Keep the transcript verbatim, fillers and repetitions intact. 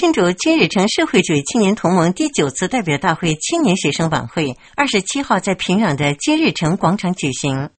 庆祝金日成社会主义青年同盟第九次代表大会青年学生晚会二十七号在平壤的金日成广场举行。